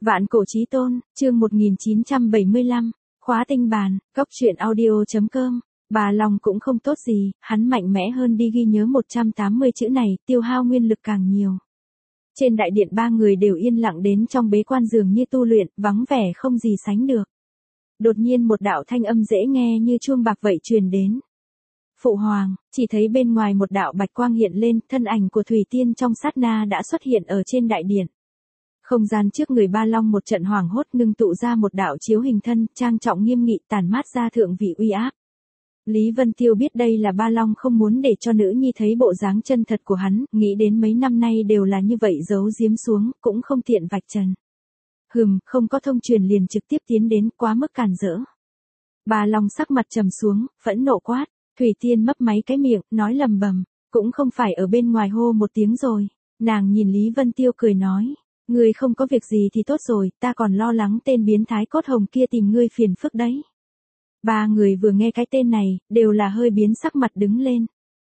Vạn cổ chí tôn, chương 1975, khóa tinh bàn, góc truyện audio.com. Bà Long cũng không tốt gì, hắn mạnh mẽ hơn đi ghi nhớ 180 chữ này, tiêu hao nguyên lực càng nhiều. Trên đại điện ba người đều yên lặng đến trong bế quan dường như tu luyện, vắng vẻ không gì sánh được. Đột nhiên một đạo thanh âm dễ nghe như chuông bạc vậy truyền đến. Phụ hoàng, chỉ thấy bên ngoài một đạo bạch quang hiện lên, thân ảnh của Thủy Tiên trong sát na đã xuất hiện ở trên đại điện. Không gian trước người Ba Long một trận hoảng hốt ngưng tụ ra một đạo chiếu hình thân, trang trọng nghiêm nghị tản mát ra thượng vị uy áp. Lý Vân Tiêu biết đây là Ba Long không muốn để cho nữ nhi thấy bộ dáng chân thật của hắn, nghĩ đến mấy năm nay đều là như vậy giấu giếm xuống, cũng không tiện vạch trần. Không có thông truyền liền trực tiếp tiến đến, quá mức càn rỡ. Ba Long sắc mặt trầm xuống, phẫn nộ quát, Thủy Tiên mấp máy cái miệng, nói lầm bầm, cũng không phải ở bên ngoài hô một tiếng rồi. Nàng nhìn Lý Vân Tiêu cười nói, ngươi không có việc gì thì tốt rồi, ta còn lo lắng tên biến thái Cốt Hồng kia tìm ngươi phiền phức đấy. Ba người vừa nghe cái tên này, đều là hơi biến sắc mặt đứng lên.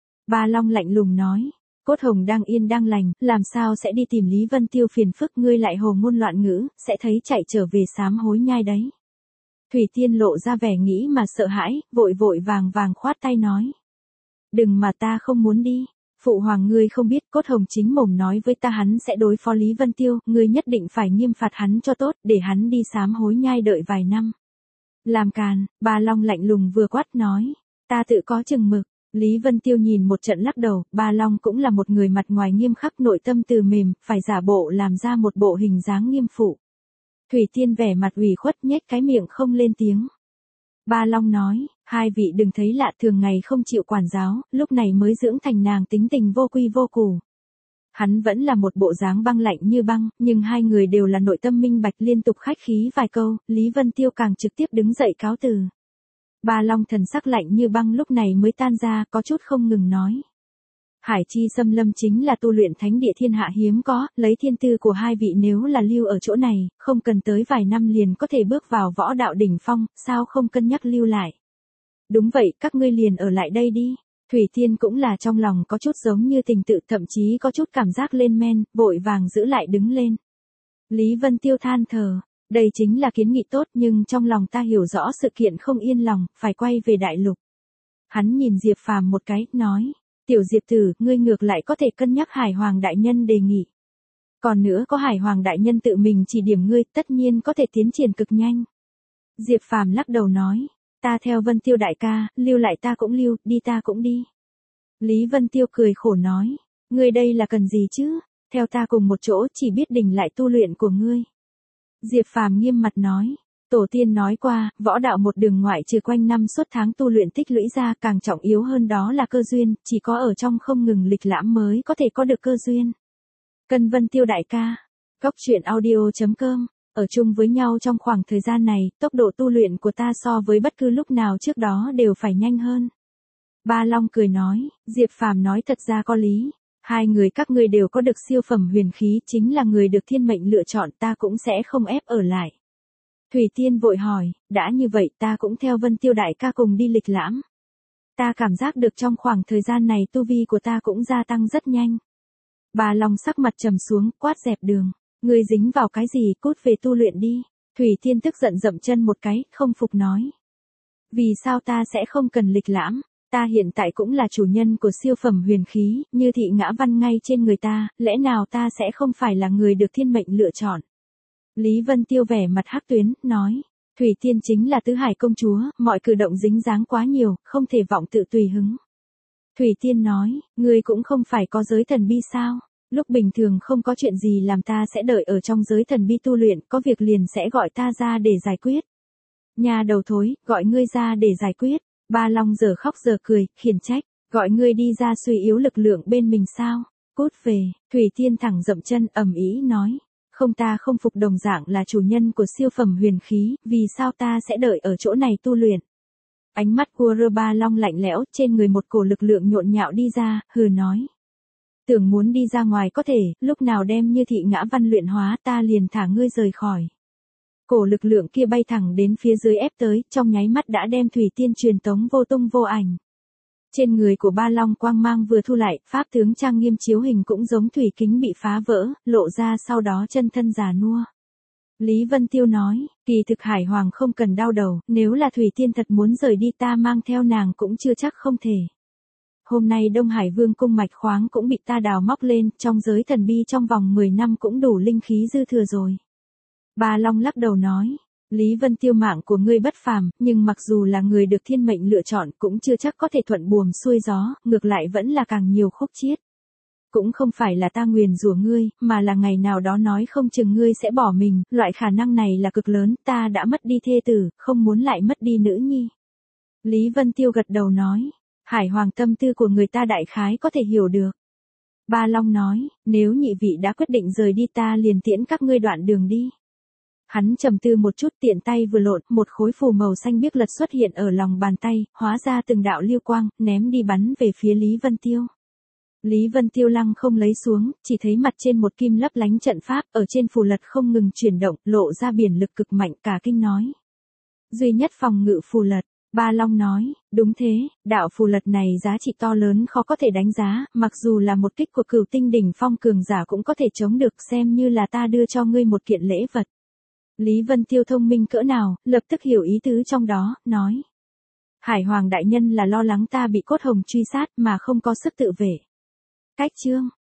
Ba Long lạnh lùng nói, Cốt Hồng đang yên đang lành, làm sao sẽ đi tìm Lý Vân Tiêu phiền phức, ngươi lại hồ ngôn loạn ngữ, sẽ thấy chạy trở về sám hối nhai đấy. Thủy Tiên lộ ra vẻ nghĩ mà sợ hãi, vội vội vàng vàng khoát tay nói. Đừng mà ta không muốn đi. Phụ hoàng ngươi không biết, Cốt Hồng chính mồm nói với ta hắn sẽ đối phó Lý Vân Tiêu, ngươi nhất định phải nghiêm phạt hắn cho tốt, để hắn đi sám hối nhai đợi vài năm. Làm càn, Ba Long lạnh lùng vừa quát nói, ta tự có chừng mực. Lý Vân Tiêu nhìn một trận lắc đầu, Ba Long cũng là một người mặt ngoài nghiêm khắc nội tâm từ mềm, phải giả bộ làm ra một bộ hình dáng nghiêm phụ. Thủy Tiên vẻ mặt ủy khuất nhếch cái miệng không lên tiếng. Ba Long nói, hai vị đừng thấy lạ, thường ngày không chịu quản giáo, lúc này mới dưỡng thành nàng tính tình vô quy vô củ. Hắn vẫn là một bộ dáng băng lạnh như băng, nhưng hai người đều là nội tâm minh bạch, liên tục khách khí vài câu, Lý Vân Tiêu càng trực tiếp đứng dậy cáo từ. Ba Long thần sắc lạnh như băng lúc này mới tan ra, có chút không ngừng nói. Hải Chi Xâm Lâm chính là tu luyện thánh địa thiên hạ hiếm có, lấy thiên tư của hai vị nếu là lưu ở chỗ này, không cần tới vài năm liền có thể bước vào võ đạo đỉnh phong, sao không cân nhắc lưu lại. Đúng vậy, các ngươi liền ở lại đây đi. Thủy Tiên cũng là trong lòng có chút giống như tình tự, thậm chí có chút cảm giác lên men, vội vàng giữ lại đứng lên. Lý Vân Tiêu than thở, đây chính là kiến nghị tốt nhưng trong lòng ta hiểu rõ sự kiện không yên lòng, phải quay về đại lục. Hắn nhìn Diệp Phàm một cái, nói. Tiểu Diệp tử, ngươi ngược lại có thể cân nhắc Hải Hoàng đại nhân đề nghị. Còn nữa có Hải Hoàng đại nhân tự mình chỉ điểm ngươi, tất nhiên có thể tiến triển cực nhanh. Diệp Phàm lắc đầu nói, ta theo Vân Tiêu đại ca, lưu lại ta cũng lưu, đi ta cũng đi. Lý Vân Tiêu cười khổ nói, ngươi đây là cần gì chứ, theo ta cùng một chỗ chỉ biết đình lại tu luyện của ngươi. Diệp Phàm nghiêm mặt nói. Tổ tiên nói qua, võ đạo một đường ngoại trừ quanh năm suốt tháng tu luyện tích lũy ra, càng trọng yếu hơn đó là cơ duyên, chỉ có ở trong không ngừng lịch lãm mới có thể có được cơ duyên. Cân Vân Tiêu đại ca, góc truyện audio.com, ở chung với nhau trong khoảng thời gian này, tốc độ tu luyện của ta so với bất cứ lúc nào trước đó đều phải nhanh hơn. Ba Long cười nói, Diệp Phàm nói thật ra có lý. Hai người các ngươi đều có được siêu phẩm huyền khí, chính là người được thiên mệnh lựa chọn, ta cũng sẽ không ép ở lại. Thủy Tiên vội hỏi, đã như vậy ta cũng theo Vân Tiêu đại ca cùng đi lịch lãm. Ta cảm giác được trong khoảng thời gian này tu vi của ta cũng gia tăng rất nhanh. Bà Long sắc mặt trầm xuống, quát dẹp đường. Ngươi dính vào cái gì, cút về tu luyện đi. Thủy Tiên tức giận dậm chân một cái, không phục nói. Vì sao ta sẽ không cần lịch lãm? Ta hiện tại cũng là chủ nhân của siêu phẩm huyền khí, như thị ngã văn ngay trên người ta, lẽ nào ta sẽ không phải là người được thiên mệnh lựa chọn? Lý Vân Tiêu vẻ mặt hắc tuyến, nói, Thủy Tiên chính là tứ hải công chúa, mọi cử động dính dáng quá nhiều, không thể vọng tự tùy hứng. Thủy Tiên nói, ngươi cũng không phải có giới thần bi sao, lúc bình thường không có chuyện gì làm ta sẽ đợi ở trong giới thần bi tu luyện, có việc liền sẽ gọi ta ra để giải quyết. Nhà đầu thối, gọi ngươi ra để giải quyết. Ba Long giờ khóc giờ cười, khiển trách, gọi ngươi đi ra suy yếu lực lượng bên mình sao, cút về. Thủy Tiên thẳng dậm chân ầm ĩ nói. Không, ta không phục, đồng dạng là chủ nhân của siêu phẩm huyền khí, vì sao ta sẽ đợi ở chỗ này tu luyện. Ánh mắt của Ba Long lạnh lẽo, trên người một cổ lực lượng nhộn nhạo đi ra, hừ nói. Tưởng muốn đi ra ngoài có thể, lúc nào đem như thị ngã văn luyện hóa ta liền thả ngươi rời khỏi. Cổ lực lượng kia bay thẳng đến phía dưới ép tới, trong nháy mắt đã đem Thủy Tiên truyền tống vô tung vô ảnh. Trên người của Ba Long quang mang vừa thu lại, pháp tướng trang nghiêm chiếu hình cũng giống thủy kính bị phá vỡ, lộ ra sau đó chân thân già nua. Lý Vân Tiêu nói, kỳ thực Hải Hoàng không cần đau đầu, nếu là Thủy Tiên thật muốn rời đi ta mang theo nàng cũng chưa chắc không thể. Hôm nay Đông Hải Vương cung mạch khoáng cũng bị ta đào móc lên, trong giới thần bi trong vòng 10 năm cũng đủ linh khí dư thừa rồi. Ba Long lắc đầu nói, Lý Vân Tiêu mạng của ngươi bất phàm, nhưng mặc dù là người được thiên mệnh lựa chọn cũng chưa chắc có thể thuận buồm xuôi gió, ngược lại vẫn là càng nhiều khúc chiết. Cũng không phải là ta nguyền rủa ngươi, mà là ngày nào đó nói không chừng ngươi sẽ bỏ mình, loại khả năng này là cực lớn, ta đã mất đi thê tử, không muốn lại mất đi nữ nhi. Lý Vân Tiêu gật đầu nói, Hải Hoàng tâm tư của người ta đại khái có thể hiểu được. Ba Long nói, nếu nhị vị đã quyết định rời đi ta liền tiễn các ngươi đoạn đường đi. Hắn trầm tư một chút tiện tay vừa lộn, một khối phù màu xanh biếc lật xuất hiện ở lòng bàn tay, hóa ra từng đạo lưu quang, ném đi bắn về phía Lý Vân Tiêu. Lý Vân Tiêu lăng không lấy xuống, chỉ thấy mặt trên một kim lấp lánh trận pháp, ở trên phù lật không ngừng chuyển động, lộ ra biển lực cực mạnh, cả kinh nói. Duy nhất phòng ngự phù lật, Ba Long nói, đúng thế, đạo phù lật này giá trị to lớn khó có thể đánh giá, mặc dù là một kích của Cửu Tinh đỉnh phong cường giả cũng có thể chống được, xem như là ta đưa cho ngươi một kiện lễ vật. Lý Vân Tiêu thông minh cỡ nào, lập tức hiểu ý tứ trong đó, nói. Hải Hoàng đại nhân là lo lắng ta bị cốt hồng truy sát mà không có sức tự vệ. Cách chương